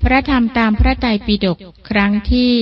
พระธรรมตามพระไตรปิฎกครั้งที่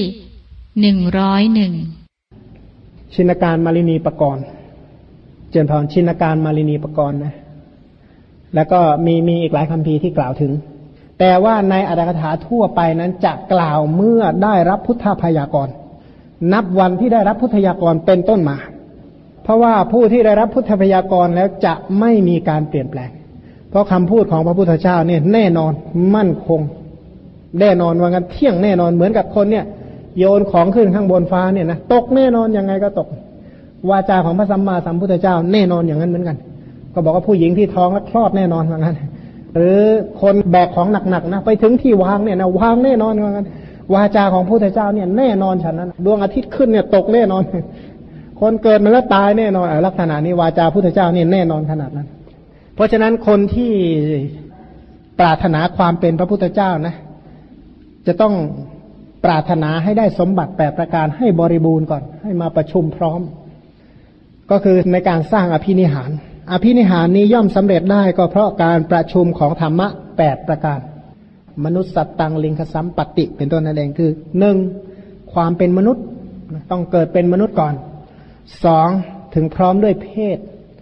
101 ชินการมาลินีปกรณ์เจริญพรชินการมาลินีปกรณ์นะแล้วก็มีอีกหลายคัมภีร์ที่กล่าวถึงแต่ว่าในอรรถกถาทั่วไปนั้นจะกล่าวเมื่อได้รับพุทธพยากรณ์นับวันที่ได้รับพุทธพยากรณ์เป็นต้นมาเพราะว่าผู้ที่ได้รับพุทธพยากรณ์แล้วจะไม่มีการเปลี่ยนแปลงเพราะคำพูดของพระพุทธเจ้าเนี่ยแน่นอนมั่นคงแน่นอนว่างั้นเที่ยงแน่นอนเหมือนกับคนเนี่ยโยนของขึ้นข้างบนฟ้าเนี่ยนะตกแน่นอนยังไงก็ตกวาจาของพระสัมมาสัมพุทธเจ้าแน่นอนอย่างนั้นเหมือนกันก็บอกว่าผู้หญิงที่ท้องแล้วคลอดแน่นอนว่างั้นหรือคนแบกของหนักๆนะไปถึงที่วางเนี่ยนะวางแน่นอนว่างั้นวาจาของพระพุทธเจ้าเนี่ยแน่นอนฉะนั้นดวงอาทิตย์ขึ้นเนี่ยตกแน่นอนคนเกิดมาแล้วตายแน่นอนลักษณะนี้วาจาพุทธเจ้าเนี่ยแน่นอนขนาดนั้นเพราะฉะนั้นคนที่ปรารถนาความเป็นพระพุทธเจ้านะจะต้องปรารถนาให้ได้สมบัติ8ประการให้บริบูรณ์ก่อนให้มาประชุมพร้อมก็คือในการสร้างอภินิหารอภินิหารนี้ย่อมสำเร็จได้ก็เพราะการประชุมของธรรมะ8ประการมนุษย์สัตตังลิงคสัมปติเป็นต้นนั่นเองคือ1ความเป็นมนุษย์ต้องเกิดเป็นมนุษย์ก่อน2ถึงพร้อมด้วยเพศ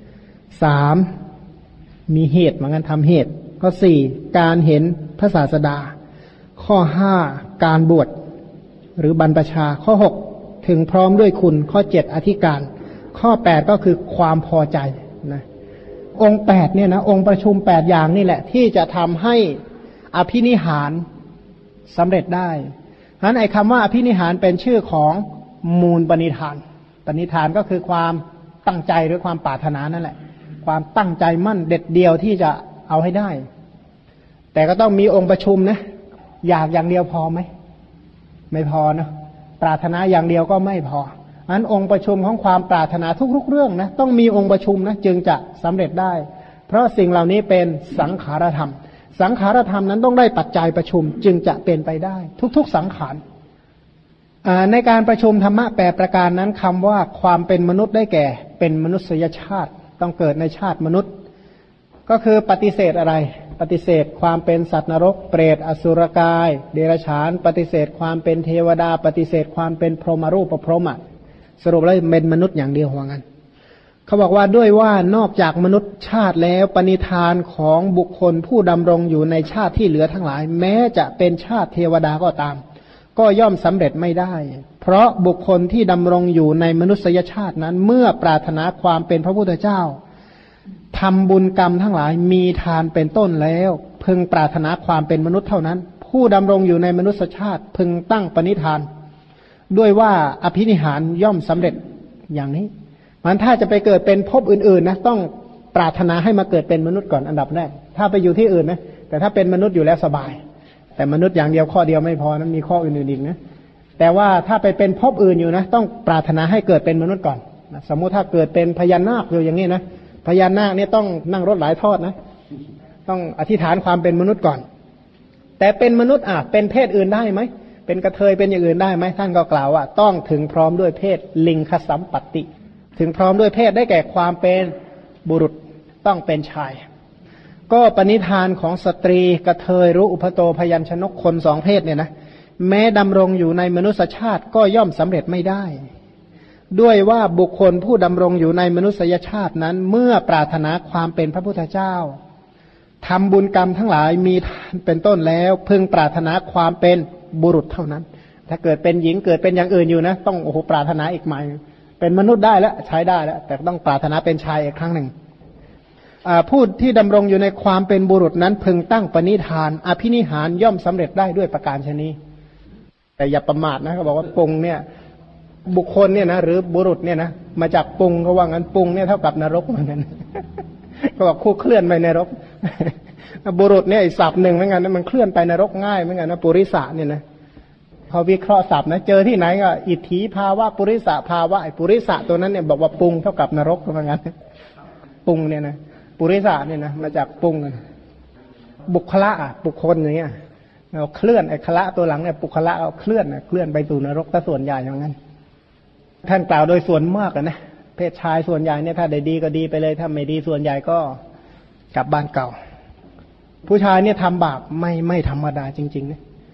3มีเหตุเหมือนกันทำเหตุข้อ4การเห็นพระศาสดาข้อ5การบวชหรือบรรพชาข้อ6ถึงพร้อมด้วยคุณข้อ7อธิการข้อ8ก็คือความพอใจนะองค์8เนี่ยนะองค์ประชุม8อย่างนี่แหละที่จะทำให้อภินิหารสำเร็จได้ฉะนั้นไอ้คำว่าอภินิหารเป็นชื่อของมูลปณิธานปณิธานก็คือความตั้งใจหรือความปรารถนานั่นแหละความตั้งใจมั่นเด็ดเดียวที่จะเอาให้ได้แต่ก็ต้องมีองค์ประชุมนะอยากอย่างเดียวพอไหมไม่พอนะปรารถนาอย่างเดียวก็ไม่พออันองค์ประชุมของความปรารถนาทุกๆเรื่องนะต้องมีองค์ประชุมนะจึงจะสำเร็จได้เพราะสิ่งเหล่านี้เป็นสังขารธรรมสังขารธรรมนั้นต้องได้ปัจจัยประชุมจึงจะเป็นไปได้ทุกๆสังขารในการประชุมธรรมะ8ประการนั้นคำว่าความเป็นมนุษย์ได้แก่เป็นมนุษยชาติต้องเกิดในชาติมนุษย์ก็คือปฏิเสธอะไรปฏิเสธความเป็นสัตว์นรกเปรตอสุรกายเดรัจฉานปฏิเสธความเป็นเทวดาปฏิเสธความเป็นพรหมรูปพรหมสรุปแล้วเป็นมนุษย์อย่างเดียวว่างั้นเขาบอกว่าด้วยว่านอกจากมนุษย์ชาติแล้วปณิธานของบุคคลผู้ดำรงอยู่ในชาติที่เหลือทั้งหลายแม้จะเป็นชาติเทวดาก็ตามก็ย่อมสำเร็จไม่ได้เพราะบุคคลที่ดำรงอยู่ในมนุษยชาตินั้นเมื่อปรารถนาความเป็นพระพุทธเจ้าทำบุญกรรมทั้งหลายมีทานเป็นต้นแล้วพึงปรารถนาความเป็นมนุษย์เท่านั้นผู้ดำรงอยู่ในมนุษยชาติพึงตั้งปณิธานด้วยว่าอภินิหารย่อมสำเร็จอย่างนี้มันถ้าจะไปเกิดเป็นภพอื่นๆนะต้องปรารถนาให้มาเกิดเป็นมนุษย์ก่อนอันดับแรกถ้าไปอยู่ที่อื่นนะแต่ถ้าเป็นมนุษย์อยู่แล้วสบายแต่มนุษย์อย่างเดียวข้อเดียวไม่พอนะมีข้ออื่นๆอีกนะแต่ว่าถ้าไปเป็นภพอื่นอยู่นะต้องปรารถนาให้เกิดเป็นมนุษย์ก่อนนะสมมุติถ้าเกิดเป็นพญานาคอยู่อย่างนี้นะพญานาคเนี่ยต้องนั่งรถหลายทอดนะต้องอธิษฐานความเป็นมนุษย์ก่อนแต่เป็นมนุษย์เป็นเพศอื่นได้ไหมเป็นกระเทยเป็นอย่างอื่นได้ไหมท่านก็กล่าวว่าต้องถึงพร้อมด้วยเพศลิงคสัมปติถึงพร้อมด้วยเพศได้แก่ความเป็นบุรุษต้องเป็นชายก็ปณิธานของสตรีกระเทยรู้อุปโตพยัญชนกคนสองเพศเนี่ยนะแม้ดำรงอยู่ในมนุษยชาติก็ย่อมสำเร็จไม่ได้ด้วยว่าบุคคลผู้ดำรงอยู่ในมนุษยชาตินั้นเมื่อปรารถนาความเป็นพระพุทธเจ้าทำบุญกรรมทั้งหลายมีเป็นต้นแล้วพึงปรารถนาความเป็นบุรุษเท่านั้นถ้าเกิดเป็นหญิงเกิดเป็นอย่างอื่นอยู่นะต้องโอ้โหปรารถนาอีกใหม่เป็นมนุษย์ได้แล้วใช้ได้แล้วแต่ต้องปรารถนาเป็นชายอีกครั้งหนึ่งผู้ที่ดำรงอยู่ในความเป็นบุรุษนั้นพึงตั้งปณิธานอภินิหารย่อมสำเร็จได้ด้วยประการชนี้แต่อย่าประมาทนะเขาบอกว่าปุงเนี่ยบุคคลเนี่ยนะหรือบุรุษเนี่ยนะมาจากปุงเขาว่างั้นปุงเนี่ยเท่ากับนรกเหมือนกันเขาบอกคู่เคลื่อนไปนรกบุรุษเนี่ยอีกศัพท์หนึ่งเหมือนกันนะมันเคลื่อนไปนรกง่ายเหมือนกันนะปุริสะเนี่ยนะเขาวิเคราะห์ศัพท์นะเจอที่ไหนก็อิทธิภาวะปุริสะภาวะไอ้ปุริสะตัวนั้นเนี่ยบอกว่าปุงเท่ากับนรกเหมือนกันปุงเนี่ยนะปุริสะเนี่ยนะมาจากปุงบุคละบุคคลอย่างเงี้ยเราเคลื่อนไอ้คละตัวหลังเนี่ยปุคละเอาเคลื่อนไปสู่นรกถ้าส่วนใหญ่อย่างนั้นท่านกล่าวโดยส่วนมากนะเพศชายส่วนใหญ่เนี่ยถ้าได้ดีก็ดีไปเลยถ้าไม่ดีส่วนใหญ่ก็กลับบ้านเก่าผู้ชายเนี่ยทำบาปไม่ธรรมดาจริงๆนะ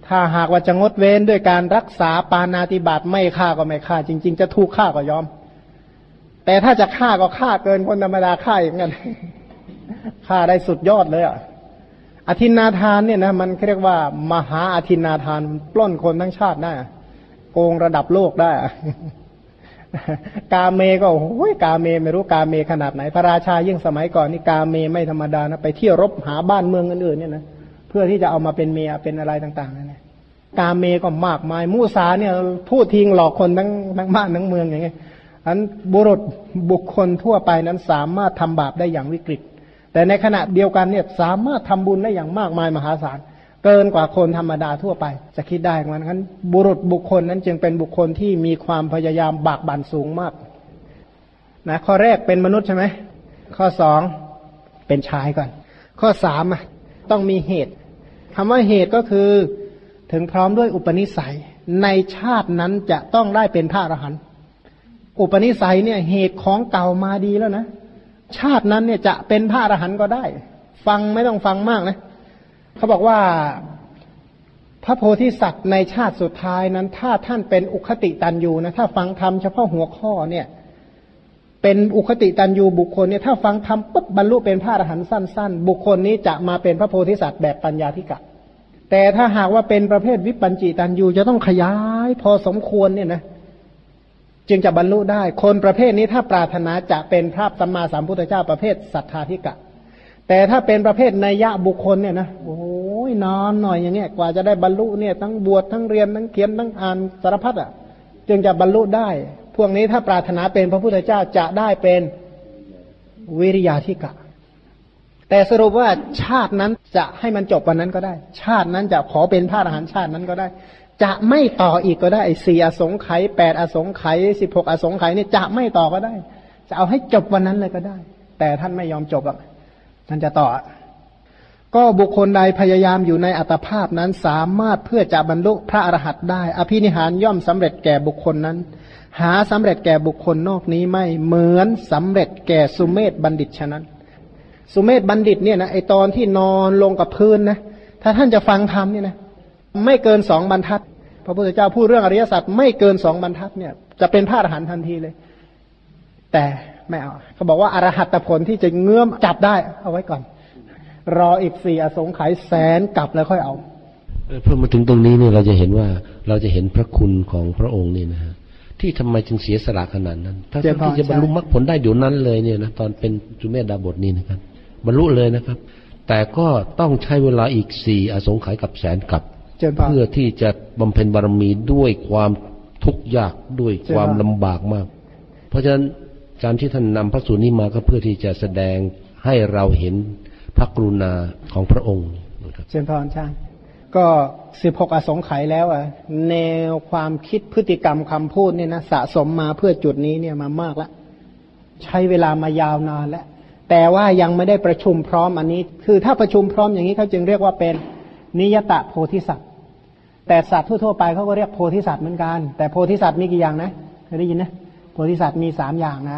ถ้าหากว่าจะงดเว้นด้วยการรักษาปาณาติบาตไม่ฆ่าก็ไม่ฆ่าจริงๆจะถูกฆ่าก็ยอมแต่ถ้าจะฆ่าก็ฆ่าเกินคนธรรมดาฆ่าอย่างนั้นฆ่าได้สุดยอดเลยอ่ะอทินนาทานเนี่ยนะมันเรียกว่ามหาอทินนาทานปล้นคนทั้งชาติได้โกงระดับโลกได้กาเมก็โอ้ยกาเมไม่รู้กาเมขนาดไหนพระราชายิ่งสมัยก่อนนี่กาเมไม่ธรรมดานะไปเที่ยวรบหาบ้านเมืองอื่นๆเนี่ยนะเพื่อที่จะเอามาเป็นเมียเป็นอะไรต่างๆนั่นแหละกาเมก็มากมายมูสาเนี่ยพูดทิ้งหลอกคนทั้งบ้านทั้งเมืองอย่างเงี้ยอันบุรุษบุคคลทั่วไปนั้นสามารถทำบาปได้อย่างวิกฤตแต่ในขณะเดียวกันเนี่ยสามารถทำบุญได้อย่างมากมายมหาศาลเกินกว่าคนธรรมดาทั่วไปจะคิดได้เหมือนกันบุรุษบุคคลนั้นจึงเป็นบุคคลที่มีความพยายามบากบั่นสูงมากนะข้อแรกเป็นมนุษย์ใช่ไหมข้อสองเป็นชายก่อนข้อสามต้องมีเหตุคำว่าเหตุก็คือถึงพร้อมด้วยอุปนิสัยในชาตินั้นจะต้องได้เป็นพระอรหันต์อุปนิสัยเนี่ยเหตุของเก่ามาดีแล้วนะชาตินั้นเนี่ยจะเป็นพระอรหันต์ก็ได้ฟังไม่ต้องฟังมากนะเขาบอกว่าพระโพธิสัตว์ในชาติสุดท้ายนั้นถ้าท่านเป็นอุคติตันยูนะถ้าฟังธรรมเฉพาะหัวข้อเนี่ยเป็นอุคติตันยูบุคคลเนี่ยถ้าฟังธรรมปุ๊บบรรลุเป็นพระอรหันต์สั้นๆบุคคลนี้จะมาเป็นพระโพธิสัตว์แบบปัญญาธิกะแต่ถ้าหากว่าเป็นประเภทวิปัญจิตันยูจะต้องขยายพอสมควรเนี่ยนะจึงจะบรรลุได้คนประเภทนี้ถ้าปรารถนาจะเป็นพระสัมมาสัมพุทธเจ้าประเภทสัทธาธิกะแต่ถ้าเป็นประเภทนัยยะบุคคลเนี่ยนะโอ้ยนอนหน่อยอย่างเงี้ยกว่าจะได้บรรลุเนี่ยทั้งบวชทั้งเรียนทั้งเขียนทั้งอ่านสารพัดจึงจะบรรลุได้พวกนี้ถ้าปรารถนาเป็นพระพุทธเจ้าจะได้เป็นวิริยาธิกะแต่สรุปว่าชาตินั้นจะให้มันจบวันนั้นก็ได้ชาตินั้นจะขอเป็นพระอรหันต์ชาตินั้นก็ได้จะไม่ต่ออีกก็ได้4อสงไขย8อสงไขย16อสงไขยเนี่ยจะไม่ต่อก็ได้จะเอาให้จบวันนั้นเลยก็ได้แต่ท่านไม่ยอมจบท่านจะต่อก็บุคคลใดพยายามอยู่ในอัตภาพนั้นสามารถเพื่อจะบรรลุพระอรหันต์ได้อภินิหารย่อมสำเร็จแก่บุคคลนั้นหาสำเร็จแก่บุคคลนอกนี้ไม่เหมือนสำเร็จแก่สุเมธบัณฑิตฉะนั้นสุเมธบัณฑิตเนี่ยนะไอตอนที่นอนลงกับพื้นนะถ้าท่านจะฟังธรรมเนี่ยนะไม่เกิน2 บรรทัดพระพุทธเจ้าพูดเรื่องอริยสัจไม่เกิน2 บรรทัดเนี่ยจะเป็นพระอรหันต์ทันทีเลยแต่ไม่เอาเขาบอกว่าอรหัตผลที่จะเงื้อมจับได้เอาไว้ก่อนรออีก4อสงไขยแสนกลับแล้วค่อยเอาพอมาถึงตรงนี้เนี่ยเราจะเห็นว่าเราจะเห็นพระคุณของพระองค์นี่นะฮะที่ทำไมจึงเสียสละขนาดนั้นถ้าที่จะบรรลุมรรคผลได้เดี๋ยวนั้นเลยเนี่ยนะตอนเป็นสุเมธดาบทนี่นะครับบรรลุเลยนะครับแต่ก็ต้องใช้เวลาอีก4อสงไขยกับแสนกลับเพื่อที่จะบำเพ็ญบารมีด้วยความทุกข์ยากด้วยความลำบากมากเพราะฉะนั้นการที่ท่านนำพระสูตรนี้มาก็เพื่อที่จะแสดงให้เราเห็นพระกรุณาของพระองค์เชิญพรใช่ก็16อสงไขยแล้วแนวความคิดพฤติกรรมคำพูดเนี่ยนะสะสมมาเพื่อจุดนี้เนี่ยมามากแล้วใช้เวลามายาวนานแล้วแต่ว่ายังไม่ได้ประชุมพร้อมอันนี้คือถ้าประชุมพร้อมอย่างนี้เขาจึงเรียกว่าเป็นนิยตโพธิสัตว์แต่สัตว์ทั่วๆไปเขาก็เรียกโพธิสัตว์เหมือนกันแต่โพธิสัตว์มีกี่อย่างนะเคยได้ยินนะโพธิสัตว์มี3อย่างนะ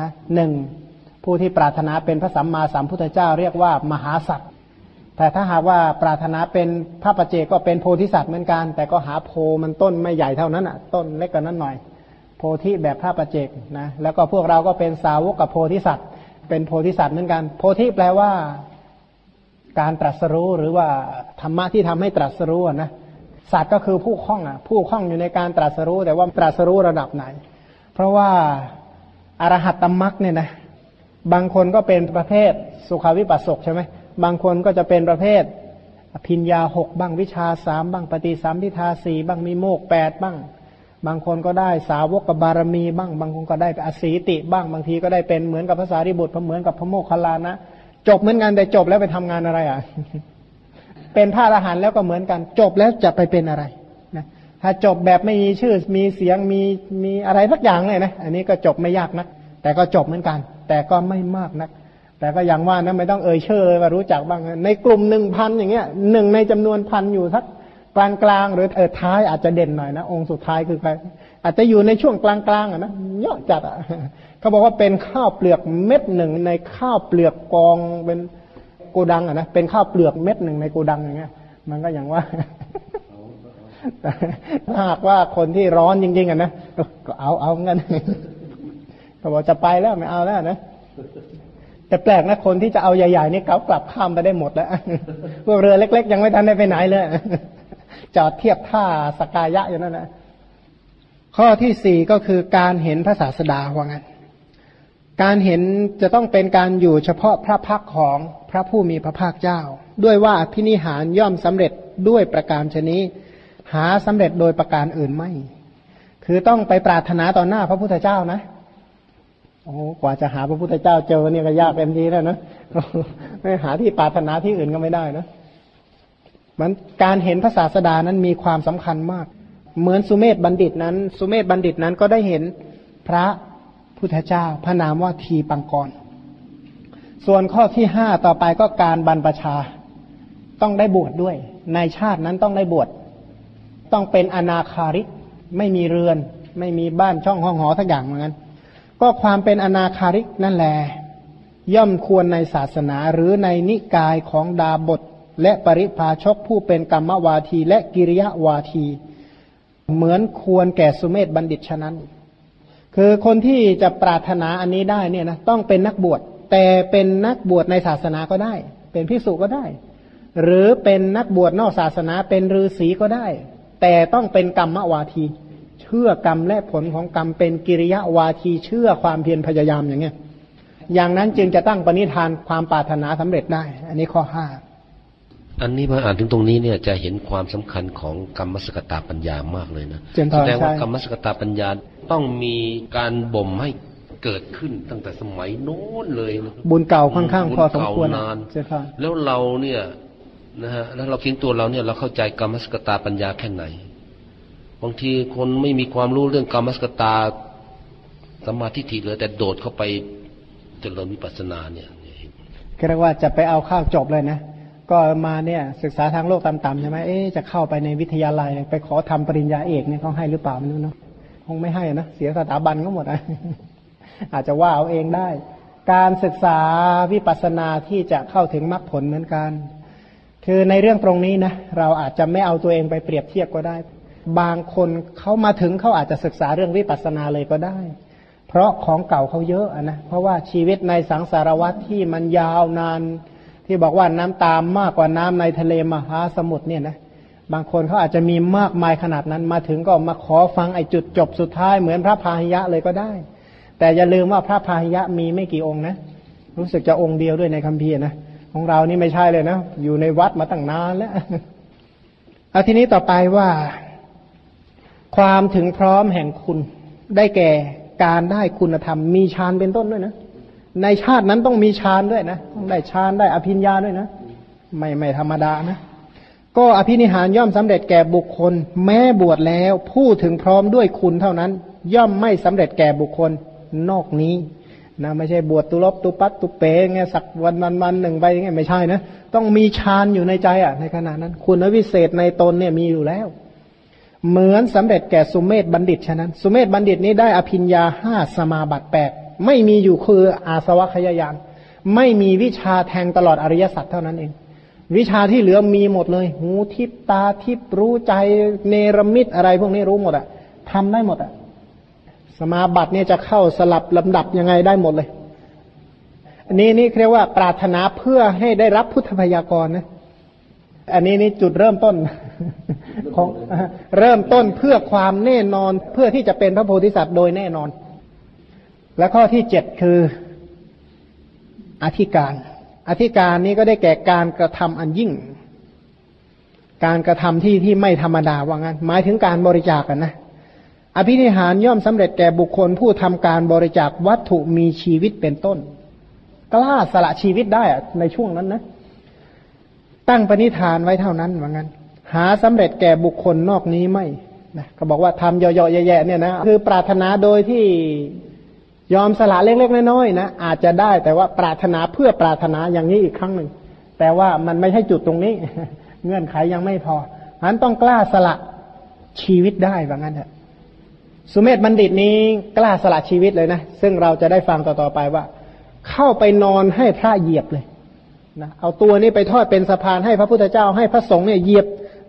1ผู้ที่ปรารถนาเป็นพระสัมมาสัมพุทธเจ้าเรียกว่ามหาสัตว์แต่ถ้าหากว่าปรารถนาเป็นพระปัจเจกก็เป็นโพธิสัตว์เหมือนกันแต่ก็หาโพมันต้นไม่ใหญ่เท่านั้นต้นเล็กกว่านั้นหน่อยโพธิแบบพระปัจเจกนะแล้วก็พวกเราก็เป็นสาวกกับโพธิสัตว์เป็นโพธิสัตว์เหมือนกันโพธิแปลว่าการตรัสรู้หรือว่าธรรมะที่ทำให้ตรัสรู้นะสัตว์ก็คือผู้คล่องผู้คล่องอยู่ในการตรัสรู้แต่ว่าตรัสรู้ระดับไหนเพราะว่าอรหัตตมรรคเนี่ยนะบางคนก็เป็นประเภทสุขาวิปัสสกใช่ไหมบางคนก็จะเป็นประเภทอภิญญา6บ้างวิชา3บ้างปฏิสัมภิทา4บ้างมีโมกข์8บ้างบางคนก็ได้สาวกบารมีบ้างบางคนก็ได้อสีติบ้างบางทีก็ได้เป็นเหมือนกับพระสารีบุตรเหมือนกับพระโมคคัลลานะจบเหมือนกันแต่จบแล้วไปทำงานอะไรเป็นพระอรหันต์แล้วก็เหมือนกันจบแล้วจะไปเป็นอะไรนะถ้าจบแบบไม่มีชื่อมีเสียงมีอะไรสักอย่างเลยนะอันนี้ก็จบไม่ยากนะแต่ก็จบเหมือนกันแต่ก็ไม่มากนักแต่ก็อย่างว่านะไม่ต้องเอ่ยชื่อเลยว่ารู้จักบ้างในกลุ่ม 1,000 อย่างเงี้ย1ในจำนวน 1,000 อยู่สักกลางๆหรือท้ายอาจจะเด่นหน่อยนะองค์สุดท้ายคือใครอาจจะอยู่ในช่วงกลางๆนะเยอะจัดเขาบอกว่าเป็นข้าวเปลือกเม็ดหนึ่งในข้าวเปลือกกองเป็นโกดังนะเป็นข้าวเปลือกเม็ดหนึ่งในโกดังอย่างเงี้ยมันก็อย่างว่าถ้าหากว่าคนที่ร้อนจริงๆนะก็เอางั้นเขาบอกจะไปแล้วไม่เอาแล้วนะแต่แปลกนะคนที่จะเอาใหญ่ๆนี่เขากลับข้ามไปได้หมดแล้วพวกเรือเล็กๆยังไม่ทันได้ไปไหนเลยจอดเทียบท่าสกายะอยู่นั่นนะข้อที่สี่ก็คือการเห็นพระศาสดาว่างั้นการเห็นจะต้องเป็นการอยู่เฉพาะพระพักของพระผู้มีพระภาคเจ้าด้วยว่าอภินิหารย่อมสำเร็จด้วยประการชนี้หาสำเร็จโดยประการอื่นไม่คือต้องไปปรารถนาต่อหน้าพระพุทธเจ้านะโอ้กว่าจะหาพระพุทธเจ้าเจอเนี่ยก็ยากเต็มทีแล้วนะไม่หาที่ปรารถนาที่อื่นก็ไม่ได้นะมันการเห็นพระศาสดานั้นมีความสำคัญมากเหมือนสุเมธบัณฑิตนั้นก็ได้เห็นพระพุทธเจ้าพระนามว่าทีปังกรส่วนข้อที่ห้าต่อไปก็การบรรพชาต้องได้บวชดด้วยในชาตินั้นต้องได้บวชต้องเป็นอนาคาริกไม่มีเรือนไม่มีบ้านช่องห้องหอทักอย่างเหมือนกันก็ความเป็นอนาคาริกนั่นแหละย่อมควรในศาสนาหรือในนิกายของดาบทและปริพาชกผู้เป็นกรรมวาทีและกิริยวาทีเหมือนควรแก่สุเมธบัณฑิตฉะนั้นคือคนที่จะปรารถนาอันนี้ได้เนี่ยนะต้องเป็นนักบวชแต่เป็นนักบวชในศาสนาก็ได้เป็นภิกษุก็ได้หรือเป็นนักบวชนอกศาสนาเป็นฤาษีก็ได้แต่ต้องเป็นกรรมวาทีเชื่อกรรมและผลของกรรมเป็นกิริยวาทีเชื่อความเพียรพยายามอย่างเงี้ยอย่างนั้นจึงจะตั้งปณิธานความปรารถนาสำเร็จได้อันนี้ข้อห้าอันนี้มาอ่านถึงตรงนี้เนี่ยจะเห็นความสำคัญของกรรมสกตาปัญญามากเลยนะแสดงว่ากรรมสกตาปัญญาต้องมีการบ่มให้เกิดขึ้นตั้งแต่สมัยโน้นเลยนะบุญเก่าค่อนข้างพอสมควรนานแล้วเราเนี่ยนะฮะแล้วเราคิดตัวเราเนี่ยเราเข้าใจกรรมสกตาปัญญาแค่ไหนบางทีคนไม่มีความรู้เรื่องกรรมสกตาสัมมาทิฏฐิเลยแต่โดดเข้าไปเจริญวิปัสสนาเนี่ยก็เรียกว่าจะไปเอาข้าวจบเลยนะก็มาเนี่ยศึกษาทางโลกต่ำๆใช่ไหมจะเข้าไปในวิทยาลัยไปขอทำปริญญาเอกเนี่ยเขาให้หรือเปล่าไม่รู้เนาะคงไม่ให้นะเสียสถาบันก็หมดอ่ะ อาจจะว่าเอาเองได้การศึกษาวิปัสสนาที่จะเข้าถึงมรรคผลเหมือนกันคือในเรื่องตรงนี้นะเราอาจจะไม่เอาตัวเองไปเปรียบเทียบก็ได้บางคนเขามาถึงเขาอาจจะศึกษาเรื่องวิปัสสนาเลยก็ได้เพราะของเก่าเขาเยอะนะเพราะว่าชีวิตในสังสารวัฏที่มันยาวนานที่บอกว่าน้ำตามมากกว่าน้ำในทะเลมหาสมุทรเนี่ยนะบางคนเขาอาจจะมีมากมายขนาดนั้นมาถึงก็มาขอฟังไอ้จุดจบสุดท้ายเหมือนพระพาหิยะเลยก็ได้แต่อย่าลืมว่าพระพาหิยะมีไม่กี่องค์นะรู้สึกจะองค์เดียวด้วยในคัมภีร์นะของเรานี่ไม่ใช่เลยนะอยู่ในวัดมาตั้งนานแล้วเอาทีนี้ต่อไปว่าความถึงพร้อมแห่งคุณได้แก่การได้คุณธรรมมีฌานเป็นต้นด้วยนะในชาตินั้นต้องมีฌานด้วยนะต้องได้ฌานได้อภิญญาด้วยนะไม่ธรรมดานะก็อภินิหารย่อมสำเร็จแก่บุคคลแม้บวชแล้วผู้ถึงพร้อมด้วยคุณเท่านั้นย่อมไม่สำเร็จแก่บุคคลนอกนี้นะไม่ใช่บวชตุลบตุปัตตุเปงไงสักวันหนึ่งไปไงไม่ใช่นะต้องมีฌานอยู่ในใจอ่ะในขณะนั้นคุณวิเศษในตนเนี่ยมีอยู่แล้วเหมือนสำเร็จแก่สุเมธบัณฑิตฉะนั้นสุเมธบัณฑิตนี้ได้อภิญญา5สมาบัติ8ไม่มีอยู่คืออาสวะขยายานไม่มีวิชาแทงตลอดอริยสัจเท่านั้นเองวิชาที่เหลือมีหมดเลยหูทิพตาทิพรู้ใจเนรมิตอะไรพวกนี้รู้หมดอ่ะทำได้หมดอ่ะสมาบัติเนี่ยจะเข้าสลับลำดับยังไงได้หมดเลยอันนี้เรียกว่าปรารถนาเพื่อให้ได้รับพุทธพยากรนะอันนี้นี่จุดเริ่มต้นของเริ่มต้นเพื่อความแน่นอนเพื่อที่จะเป็นพระโพธิสัตว์โดยแน่นอนและข้อที่7คืออธิการนี้ก็ได้แก่การกระทำอันยิ่งการกระทำที่ไม่ธรรมดาว่างั้นหมายถึงการบริจาคกันนะอภินิหารย่อมสำเร็จแก่บุคคลผู้ทำการบริจาควัตถุมีชีวิตเป็นต้นกล้าสละชีวิตได้ในช่วงนั้นนะตั้งปณิธานไว้เท่านั้นว่างั้นหาสำเร็จแก่บุคคลนอกนี้ไม่นะก็บอกว่าทำเยาะๆแย่ๆเนี่ยนะคือปรารถนาโดยที่ยอมสละเล็กๆน้อยๆนะอาจจะได้แต่ว่าปรารถนาเพื่อปรารถนาอย่างนี้อีกครั้งหนึ่งแต่ว่ามันไม่ใช่จุดตรงนี้ เงื่อนไขยังไม่พอฉะนั้นต้องกล้าสละชีวิตได้ว่างั้นเถอะสุเมธบัณฑิตนี้กล้าสละชีวิตเลยนะซึ่งเราจะได้ฟังต่อๆไปว่าเข้าไปนอนให้พระเหยียบเลยนะเอาตัวนี้ไปทอดเป็นสะพานให้พระพุทธเจ้าให้พระสงฆ์เนี่ยเหยียบ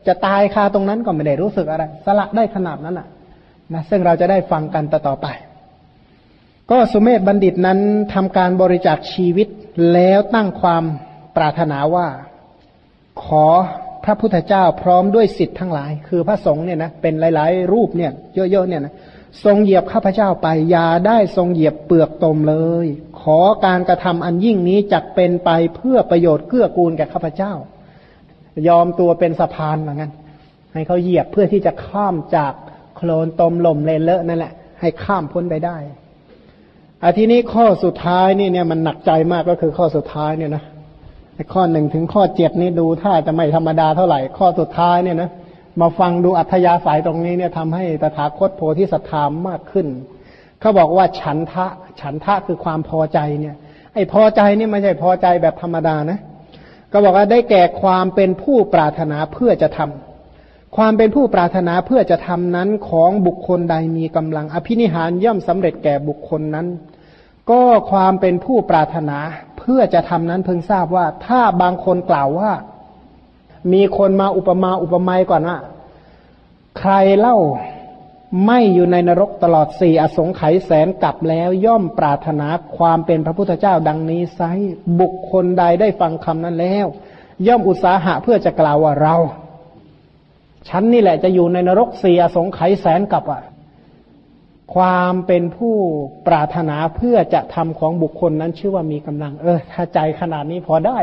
จะตายคาตรงนั้นก็ไม่ได้รู้สึกอะไรสละได้ขนาดนั้นนะซึ่งเราจะได้ฟังกันต่อไปก็สุเมธบัณฑิตนั้นทำการบริจาคชีวิตแล้วตั้งความปรารถนาว่าขอพระพุทธเจ้าพร้อมด้วยศิษย์ทั้งหลายคือพระสงฆ์เนี่ยนะเป็นหลายๆรูปเนี่ยเยอะๆเนี่ยนะทรงเหยียบข้าพเจ้าไปอย่าได้ทรงเหยียบเปลือกตมเลยขอการกระทำอันยิ่งนี้จักเป็นไปเพื่อประโยชน์เกื้อกูลแก่ข้าพเจ้ายอมตัวเป็นสะพานเหมือนกันให้เขาเหยียบเพื่อที่จะข้ามจากโคลนตมลมเลนเลอะนั่นแหละให้ข้ามพ้นไปได้ทีนี้ข้อสุดท้ายนี่เนี่ยมันหนักใจมากก็คือข้อสุดท้ายเนี่ยนะข้อ 1ถึงข้อ 7นี่ดูถ้าจะไม่ธรรมดาเท่าไหร่ข้อสุดท้ายเนี่ยนะมาฟังดูอัธยาศัยตรงนี้เนี่ยทำให้ตถาคตโพธิสัตว์ธรรมมากขึ้นเขาบอกว่าฉันทะคือความพอใจเนี่ยไอ้พอใจนี่ไม่ใช่พอใจแบบธรรมดานะก็บอกว่าได้แก่ความเป็นผู้ปรารถนาเพื่อจะทำความเป็นผู้ปรารถนาเพื่อจะทำนั้นของบุคคลใดมีกำลังอภินิหารย่อมสำเร็จแก่บุคคลนั้นก็ความเป็นผู้ปรารถนาเพื่อจะทำนั้นเพิ่งทราบว่าถ้าบางคนกล่าวว่ามีคนมาอุปไมยก่อนว่าใครเล่าไม่อยู่ในนรกตลอด4อสงไขยแสนกับแล้วย่อมปรารถนาความเป็นพระพุทธเจ้าดังนี้ไซร้บุคคลใดได้ฟังคำนั้นแล้วย่อมอุตสาหะเพื่อจะกล่าวว่าฉันนี่แหละจะอยู่ในนรก4อสงไขยแสนกับความเป็นผู้ปรารถนาเพื่อจะทำของบุคคลนั้นชื่อว่ามีกำลังถ้าใจขนาดนี้พอได้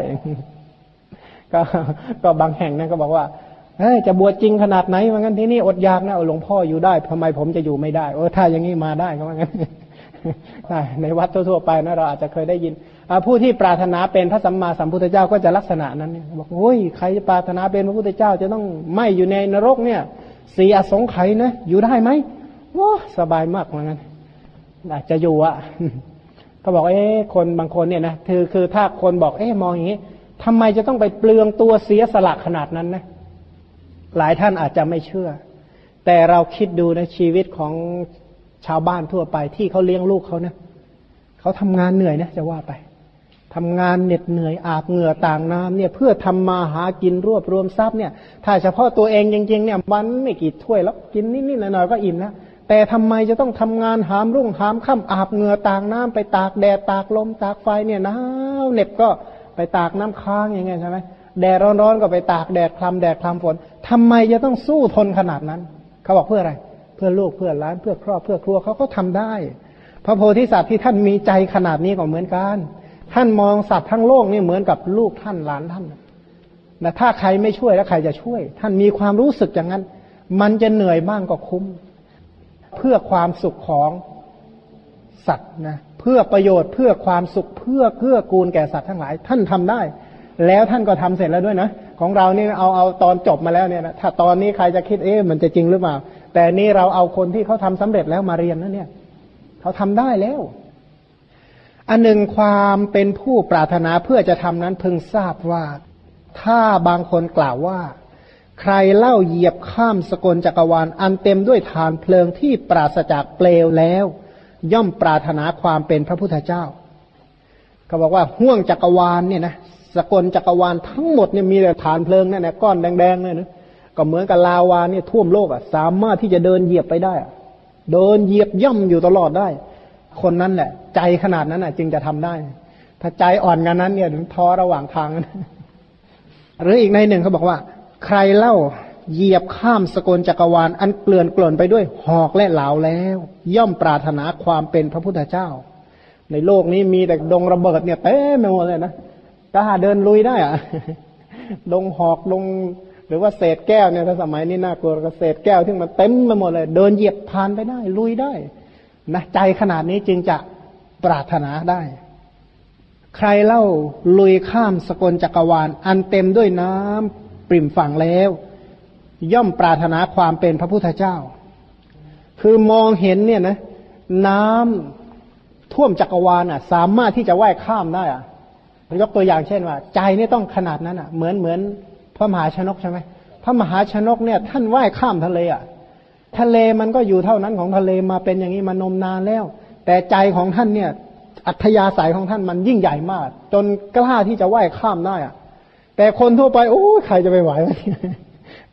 ก็บางแห่งนั่นก็บอกว่าจะบวชจริงขนาดไหนว่างั้นที่นี่อดอยากนะหลวงพ่ออยู่ได้ทำไมผมจะอยู่ไม่ได้ถ้าอย่างนี้มาได้ก็ว่างั้น ในวัดทั่วๆไปนะเราอาจจะเคยได้ยินผู้ที่ปรารถนาเป็นพระสัมมาสัมพุทธเจ้าก็จะลักษณะนั้นเนี่ยบอกโอ้ยใครจะปรารถนาเป็นพระพุทธเจ้าจะต้องไม่อยู่ในนรกเนี่ย4อสงไขยนะอยู่ได้ไหมโอ้สบายมากว่างั้นอาจจะอยู่ก็บอกคนบางคนเนี่ยนะคือถ้าคนบอกมองอย่างนี้ทำไมจะต้องไปเปลืองตัวเสียสละขนาดนั้นนะหลายท่านอาจจะไม่เชื่อแต่เราคิดดูนะชีวิตของชาวบ้านทั่วไปที่เขาเลี้ยงลูกเขานะเขาทำงานเหนื่อยนะจะว่าไปทำงานเหน็ดเหนื่อยอาบเหงื่อต่างน้ำเนี่ยเพื่อทำมาหากินรวบรวมทรัพย์เนี่ยถ้าเฉพาะตัวเองจริงๆเนี่ยวันไม่กี่ถ้วยแล้วกินนิดๆหน่อยๆก็อิ่มแล้วแต่ทำไมจะต้องทำงานหามรุ่งหามค่ำอาบเหงื่อต่างน้ำไปตากแดดตากลมตากไฟเนี่ยหนาวเหน็บก็ไปตากน้ำค้างอย่างเงี้ยใช่ไหมแดดร้อนๆก็ไปตากแดดคลำแดดคลำฝนทำไมจะต้องสู้ทนขนาดนั้นเขาบอกเพื่ออะไรเพื่อลูกเพื่อหลานเพื่อครอบเพื่อครัวเขาก็ทำได้พระโพธิสัตว์ที่ท่านมีใจขนาดนี้ก็เหมือนกันท่านมองสัตว์ทั้งโลกนี่เหมือนกับลูกท่านหลานท่านแต่ถ้าใครไม่ช่วยแล้วใครจะช่วยท่านมีความรู้สึกอย่างนั้นมันจะเหนื่อยบ้างก็คุ้มเพื่อความสุขของสัตว์นะเพื่อประโยชน์เพื่อความสุขเพื่อเกื้อกูลแก่สัตว์ทั้งหลายท่านทำได้แล้วท่านก็ทำเสร็จแล้วด้วยนะของเรานี่เอาตอนจบมาแล้วเนี่ยนะถ้าตอนนี้ใครจะคิดมันจะจริงหรือเปล่าแต่นี่เราเอาคนที่เขาทำสำเร็จแล้วมาเรียนนะเนี่ยเขาทำได้แล้วอันหนึ่งความเป็นผู้ปรารถนาเพื่อจะทำนั้นพึงทราบว่าถ้าบางคนกล่าวว่าใครเล่าเหยียบข้ามสกลจักรวาลอันเต็มด้วยฐานเพลิงที่ปราศจากเปลวแล้วย่อมปรารถนาความเป็นพระพุทธเจ้าเขาบอกว่าห้วงจักรวาลเนี่ยนะสกลจักรวาลทั้งหมดเนี่ยมีแต่ฐานเพลิงนั่นแหละก้อนแดงๆเนี่ยนะก็เหมือนกับลาวาเนี่ยท่วมโลกสามารถที่จะเดินเหยียบไปได้เดินเหยียบย่ำอยู่ตลอดได้คนนั้นแหละใจขนาดนั้นจึงจะทำได้ถ้าใจอ่อนกันนั้นเนี่ยถึงท้อระหว่างทางหรืออีกในหนึ่งเขาบอกว่าใครเล่าเหยียบข้ามสกลจักรวาลอันเกลื่อนกล่นไปด้วยหอกและเหลาแล้วย่อมปรารถนาความเป็นพระพุทธเจ้าในโลกนี้มีแต่ดงระเบิดเนี่ยเต็มไปหมดเลยนะกล้าเดินลุยได้ดงหอกดงหรือว่าเศษแก้วเนี่ยถ้าสมัยนี้น่ากลัวกับเศษแก้วที่มันเต็มไปหมดเลยเดินเหยียบผ่านไปได้ลุยได้นะใจขนาดนี้จึงจะปรารถนาได้ใครเล่าลุยข้ามสกลจักรวาลอันเต็มด้วยน้ำปริ่มฝั่งแล้วย่อมปรารถนาความเป็นพระพุทธเจ้าคือมองเห็นเนี่ยนะน้ำท่วมจักรวาลสามารถที่จะว่ายข้ามได้ยกตัวอย่างเช่นว่าใจนี่ต้องขนาดนั้นเหมือนพระมหาชนกใช่ไหมพระมหาชนกเนี่ยท่านว่ายข้ามทะเลทะเลมันก็อยู่เท่านั้นของทะเลมาเป็นอย่างนี้มานมนานแล้วแต่ใจของท่านเนี่ยอัธยาศัยของท่านมันยิ่งใหญ่มากจนกล้าที่จะว่ายข้ามได้แต่คนทั่วไปโอ้ใครจะไปไหว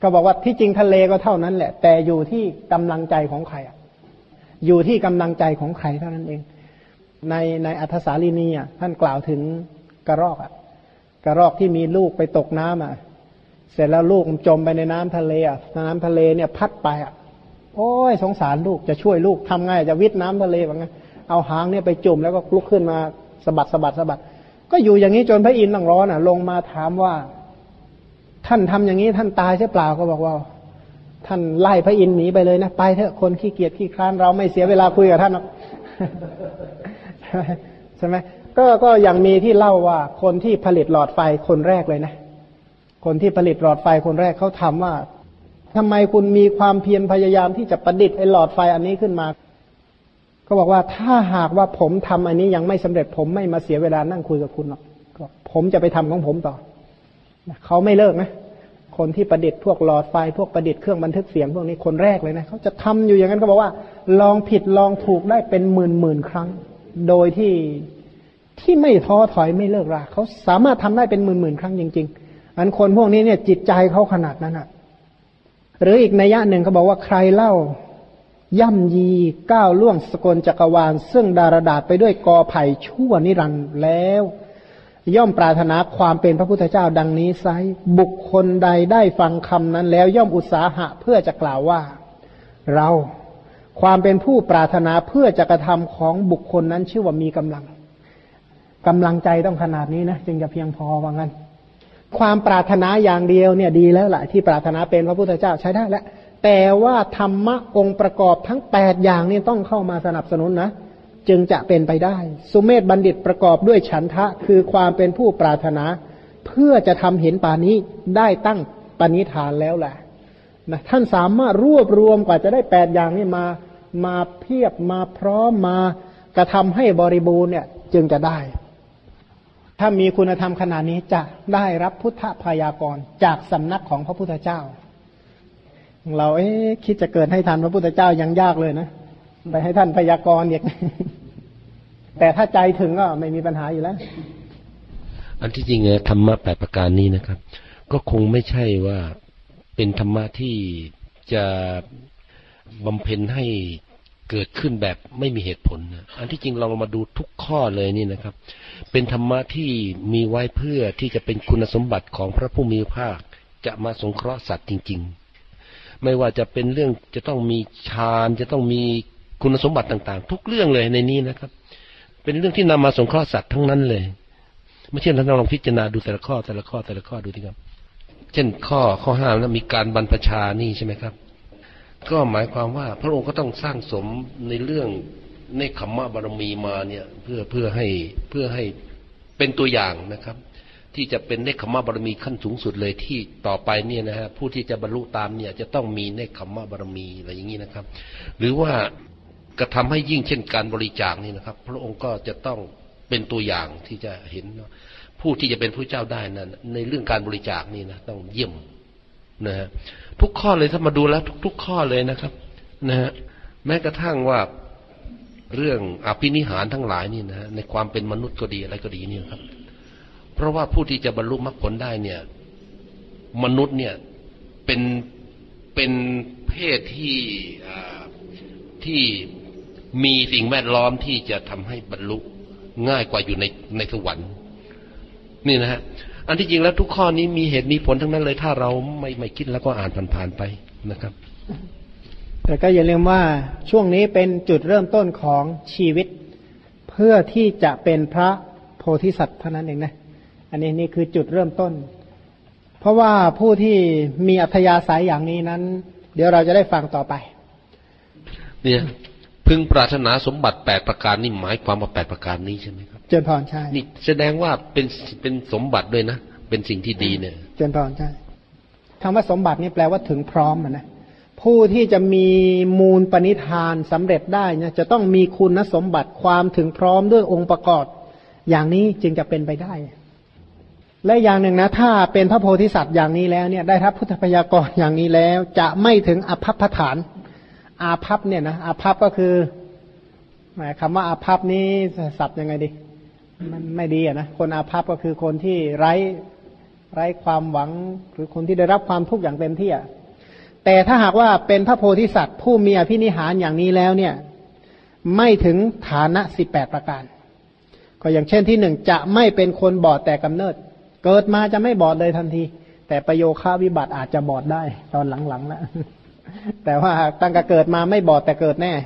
ก็บอกว่าที่จริงทะเลก็เท่านั้นแหละแต่อยู่ที่กำลังใจของใครอยู่ที่กำลังใจของใครเท่านั้นเองในอัฏฐสาลีนีท่านกล่าวถึงกระรอกกระรอกที่มีลูกไปตกน้ำเสร็จแล้วลูกจมไปในน้ำทะเลน้ำทะเลเนี่ยพัดไปโอ้ยสงสารลูกจะช่วยลูกทำไงจะวิทย์น้ำทะเลว่าไงเอาหางเนี่ยไปจุ่มแล้วก็ลุกขึ้นมาสะบัดก็อยู่อย่างนี้จนพระอินทร์ต้องร้อนลงมาถามว่าท่านทำอย่างนี้ท่านตายใช่เปล่าก็บอกว่าท่านไล่พระอินทร์หนีไปเลยนะไปเถอะคนขี้เกียจขี้คร้านเราไม่เสียเวลาคุยกับท่านหรอกใช่ไหมก็อย่างมีที่เล่าว่าคนที่ผลิตหลอดไฟคนแรกเลยนะคนที่ผลิตหลอดไฟคนแรกเขาถามว่าทำไมคุณมีความเพียรพยายามที่จะประดิษฐ์ไอ้หลอดไฟอันนี้ขึ้นมาก็บอกว่าถ้าหากว่าผมทำอันนี้ยังไม่สำเร็จผมไม่มาเสียเวลานั่งคุยกับคุณหรอกผมจะไปทำของผมต่อเขาไม่เลิกนะคนที่ประดิษฐ์พวกหลอดไฟพวกประดิษฐ์เครื่องบันทึกเสียงพวกนี้คนแรกเลยนะเขาจะทำอยู่อย่างนั้นก็บอกว่าลองผิดลองถูกได้เป็นหมื่นครั้งโดยที่ไม่ท้อถอยไม่เลิกราเขาสามารถทำได้เป็นหมื่นครั้งจริงๆอันคนพวกนี้เนี่ยจิตใจเขาขนาดนั้นหรืออีกนัยยะหนึ่งเขาบอกว่าใครเล่าย่ำยีก้าวล่วงสกลจักรวาลซึ่งดารดาษไปด้วยกอไผ่ชั่วนิรันดร์แล้วย่อมปรารถนาความเป็นพระพุทธเจ้าดังนี้ไซบุคคลใดได้ฟังคำนั้นแล้วย่อมอุตสาหะเพื่อจะกล่าวว่าเราความเป็นผู้ปรารถนาเพื่อจะกระทำของบุคคลนั้นชื่อว่ามีกำลังใจต้องขนาดนี้นะจึงจะเพียงพอว่างั้นความปรารถนาอย่างเดียวเนี่ยดีแล้วแหละที่ปรารถนาเป็นพระพุทธเจ้าใช้ได้แล้วแต่ว่าธรรมะองค์ประกอบทั้ง8อย่างนี้ต้องเข้ามาสนับสนุนนะจึงจะเป็นไปได้สุเมธบัณฑิตประกอบด้วยฉันทะคือความเป็นผู้ปรารถนาเพื่อจะทำเห็นปานี้ได้ตั้งปณิธานแล้วแหละนะท่านสามารถรวบรวมกว่าจะได้8อย่างนี้มาเพียบมาพร้อมมากระทำให้บริบูรณ์เนี่ยจึงจะได้ถ้ามีคุณธรรมขนาดนี้จะได้รับพุทธพยากรณ์จากสำนักของพระพุทธเจ้าเราคิดจะเกิดให้ทันพระพุทธเจ้ายังยากเลยนะไปให้ท่านพยากรณ์อีกแต่ถ้าใจถึงก็ไม่มีปัญหาอยู่แล้วอันที่จริงธรรมะ8ประการนี้นะครับก็คงไม่ใช่ว่าเป็นธรรมะที่จะบำเพ็ญให้เกิดขึ้นแบบไม่มีเหตุผลนะอันที่จริงเรามาดูทุกข้อเลยนี่นะครับเป็นธรรมะที่มีไว้เพื่อที่จะเป็นคุณสมบัติของพระผู้มีพระภาคจะมาสงเคราะห์สัตว์จริงๆไม่ว่าจะเป็นเรื่องจะต้องมีฌานจะต้องมีคุณสมบัติต่างๆทุกเรื่องเลยในนี้นะครับเป็นเรื่องที่นำมาสงเคราะห์สัตว์ทั้งนั้นเลยไม่เช่นท่านลองพิจารณาดูแต่ละข้อดูที่ครับเช่นข้อ5นะมีการบรรพชานี่ใช่ไหมครับก็หมายความว่าพระองค์ก็ต้องสร้างสมในเรื่องเนกขัมมะบารมีมาเนี่ยเพื่อให้เป็นตัวอย่างนะครับที่จะเป็นเนกขัมมะบารมีขั้นสูงสุดเลยที่ต่อไปเนี่ยนะฮะผู้ที่จะบรรลุตามเนี่ยจะต้องมีเนกขัมมะบารมีอะไรอย่างนี้นะครับหรือว่ากระทำให้ยิ่งเช่นการบริจาคนี่นะครับพระองค์ก็จะต้องเป็นตัวอย่างที่จะเห็นผู้ที่จะเป็นผู้เจ้าได้นั้นในเรื่องการบริจาคนี่นะต้องเยี่ยมนะฮะทุกข้อเลยถ้ามาดูแล้วทุกข้อเลยนะครับนะฮะแม้กระทั่งว่าเรื่องอภินิหารทั้งหลายนี่นะฮะในความเป็นมนุษย์ก็ดีอะไรก็ดีนี่ครับเพราะว่าผู้ที่จะบรรลุมรรคผลได้เนี่ยมนุษย์เนี่ยเป็นเพศที่มีสิ่งแวดล้อมที่จะทำให้บรรลุง่ายกว่าอยู่ในสวรรค์นี่นะฮะอันที่จริงแล้วทุกข้อนี้มีเหตุมีผลทั้งนั้นเลยถ้าเราไม่คิดแล้วก็อ่านผ่านไปนะครับแต่ก็อย่าลืมว่าช่วงนี้เป็นจุดเริ่มต้นของชีวิตเพื่อที่จะเป็นพระโพธิสัตว์เท่านั้นเองนะอันนี้นี่คือจุดเริ่มต้นเพราะว่าผู้ที่มีอัธยาศัยอย่างนี้นั้นเดี๋ยวเราจะได้ฟังต่อไปเนี่ยพึงปรารถนาสมบัติ8ประการนี่หมายความว่า8ประการนี้ใช่ไหมครับเจริญพรใช่นี่แสดงว่าเป็นสมบัติด้วยนะเป็นสิ่งที่ดีเนี่ยเจริญพรใช่คำว่าสมบัตินี่แปลว่าถึงพร้อมนะผู้ที่จะมีมูลปณิธานสำเร็จได้เนี่ยจะต้องมีคุณสมบัติความถึงพร้อมด้วยองค์ประกอบอย่างนี้จึงจะเป็นไปได้และอย่างหนึ่งนะถ้าเป็นพระโพธิสัตว์อย่างนี้แล้วเนี่ยได้รับพุทธพยากรณ์อย่างนี้แล้วจะไม่ถึงอภัพพฐานอาภัพเนี่ยนะอาภัพก็คือหมายคำว่าอาภัพนี้ศัพท์ยังไงดีมันไม่ดีอ่ะนะคนอาภัพก็คือคนที่ไร้ไร้ความหวังหรือคนที่ได้รับความทุกข์อย่างเต็มที่แต่ถ้าหากว่าเป็นพระโพธิสัตว์ผู้มีอภินิหารอย่างนี้แล้วเนี่ยไม่ถึงฐานะ18ประการก็อย่างเช่นที่1จะไม่เป็นคนบอดแต่กำเนิดเกิดมาจะไม่บอดเลยทันทีแต่ประโยคาวิบัติอาจจะบอดได้ตอนหลังๆแล้วแต่ว่าตั้งแต่เกิดมาไม่บอดแต่เกิดแน่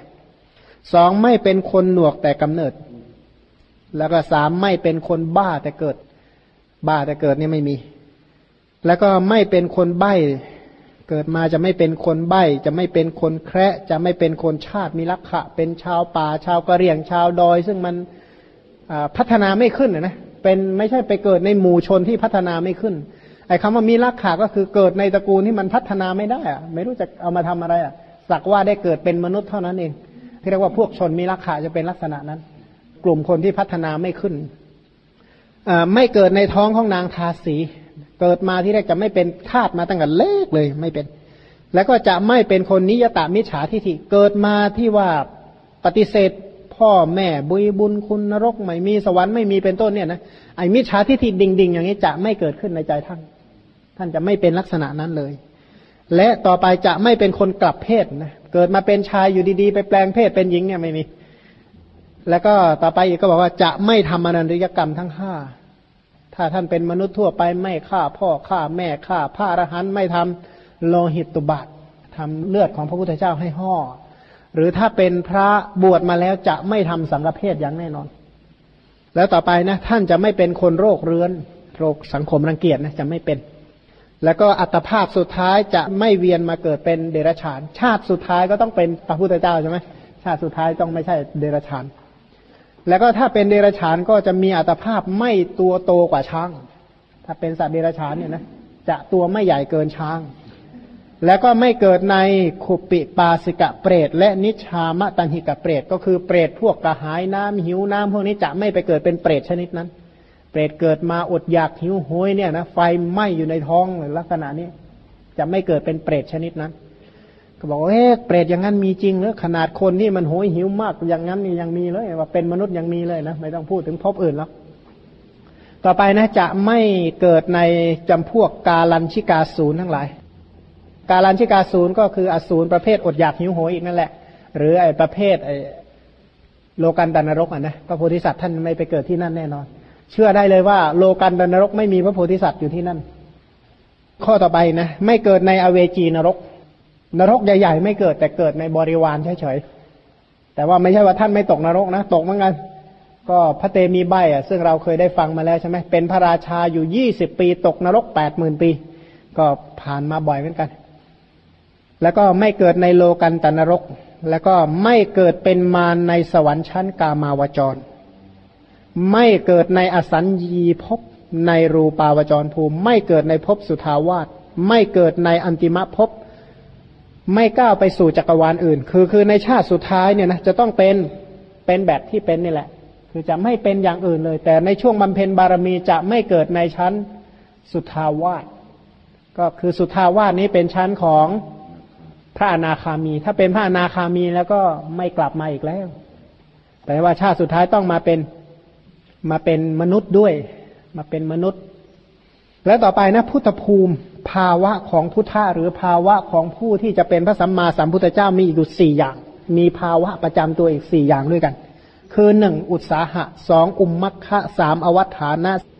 2ไม่เป็นคนหนวกแต่กำเนิดแล้วก็3ไม่เป็นคนบ้าแต่เกิดบ้าแต่เกิดนี่ไม่มีแล้วก็ไม่เป็นคนใบ้เกิดมาจะไม่เป็นคนใบ้จะไม่เป็นคนแคระจะไม่เป็นคนชาติมีลักขะเป็นชาวป่าชาวกะเหรี่ยงชาวดอยซึ่งมันพัฒนาไม่ขึ้นนะเป็นไม่ใช่ไปเกิดในหมู่ชนที่พัฒนาไม่ขึ้นไอ้คำว่ามีลักขะก็คือเกิดในตระกูลที่มันพัฒนาไม่ได้ไม่รู้จะเอามาทำอะไรสักว่าได้เกิดเป็นมนุษย์เท่านั้นเองที่เรียกว่าพวกชนมีลักขะจะเป็นลักษณะนั้นกลุ่มคนที่พัฒนาไม่ขึ้นไม่เกิดในท้องของนางทาสีเกิดมาที่แรกจะไม่เป็นทาสมาตั้งแต่เล็กเลยไม่เป็นแล้วก็จะไม่เป็นคนนิยตมิจฉาทิฏฐิเกิดมาที่ว่าปฏิเสธพ่อแม่บุญคุณนรกไม่มีสวรรค์ไม่มีเป็นต้นเนี่ยนะไอ้มิจฉาทิฏฐิดิ่งๆอย่างนี้จะไม่เกิดขึ้นในใจท่านจะไม่เป็นลักษณะนั้นเลยและต่อไปจะไม่เป็นคนกลับเพศนะเกิดมาเป็นชายอยู่ดีๆไปแปลงเพศเป็นหญิงเนี่ยไม่มีแล้วก็ต่อไปอีกก็บอกว่าจะไม่ทำอนันตริยกรรมทั้ง5ถ้าท่านเป็นมนุษย์ทั่วไปไม่ฆ่าพ่อฆ่าแม่ฆ่าพระอรหันต์ไม่ทำโลหิตตุบาททำเลือดของพระพุทธเจ้าให้ห่อหรือถ้าเป็นพระบวชมาแล้วจะไม่ทำสังฆเพศอย่างแน่นอนแล้วต่อไปนะท่านจะไม่เป็นคนโรคเรื้อนโรคสังคมรังเกียจนะจะไม่เป็นแล้วก็อัตภาพสุดท้ายจะไม่เวียนมาเกิดเป็นเดรัจฉานชาติสุดท้ายก็ต้องเป็นพระพุทธเจ้าใช่ไหมชาติสุดท้ายต้องไม่ใช่เดรัจฉานแล้วก็ถ้าเป็นเดรัจฉานก็จะมีอัตภาพไม่ตัวโตกว่าช้างถ้าเป็นสัตว์เดรัจฉานเนี่ยนะจะตัวไม่ใหญ่เกินช้างแล้วก็ไม่เกิดในขุปปิปาสิกะเปรตและนิชามตันหิกะเปรตก็คือเปรตพวกกระหายน้ำหิวน้ำพวกนี้จะไม่ไปเกิดเป็นเปรตชนิดนั้นเปรตเกิดมาอดอยากหิวโหยเนี่ยนะไฟไหม้อยู่ในท้องลักษณะนี้จะไม่เกิดเป็นเปรตชนิดนั้นก็บอกว่าเปรตอย่างนั้นมีจริงหรือขนาดคนนี่มันโหยหิวมากอย่างนั้นนี่ยังมีเลยว่าเป็นมนุษย์ยังมีเลยนะไม่ต้องพูดถึงภพอื่นแล้วต่อไปนะจะไม่เกิดในจำพวกกาลัญชิกาสูรทั้งหลายกาลัญชิกาสูรก็คืออสูรประเภทอดอยากหิวโหยอีกนั่นแหละหรือไอ้ประเภทไอ้โลกันดานรกนะพระโพธิสัตว์ท่านไม่ไปเกิดที่นั่นแน่นอนเชื่อได้เลยว่าโลกันดานรกไม่มีพระโพธิสัตว์อยู่ที่นั่นข้อต่อไปนะไม่เกิดในอเวจีนรกนรกใหญ่ๆไม่เกิดแต่เกิดในบริวารเฉยๆแต่ว่าไม่ใช่ว่าท่านไม่ตกนรกนะตกเหมือนกันก็พระเตมีใบซึ่งเราเคยได้ฟังมาแล้วใช่ไหมเป็นพระราชาอยู่20 ปีตกนรก 80,000 ปีก็ผ่านมาบ่อยเหมือนกันแล้วก็ไม่เกิดในโลกันตนรกแล้วก็ไม่เกิดเป็นมารในสวรรค์ชั้นกามาวจรไม่เกิดในอสัญญีภพในรูปาวจรภูมิไม่เกิดในภพสุทาวาสไม่เกิดในอันติมภพไม่ก้าวไปสู่จักรวาลอื่นคือในชาติสุดท้ายเนี่ยนะจะต้องเป็นแบบที่เป็นนี่แหละคือจะไม่เป็นอย่างอื่นเลยแต่ในช่วงบำเพ็ญบารมีจะไม่เกิดในชั้นสุทาวาสก็คือสุทาวาสนี้เป็นชั้นของพระอนาคามีถ้าเป็นพระอนาคามีแล้วก็ไม่กลับมาอีกแล้วแต่ว่าชาติสุดท้ายต้องมาเป็นมนุษย์ด้วยมาเป็นมนุษย์แล้วต่อไปนะพุทธภูมิภาวะของพุทธะหรือภาวะของผู้ที่จะเป็นพระสัมมาสัมพุทธเจ้ามีอยู่4อย่างมีภาวะประจำตัวอีก4อย่างด้วยกันคือ1อุตสาหะ2อุมมัคคะ3อวัฏฐานะ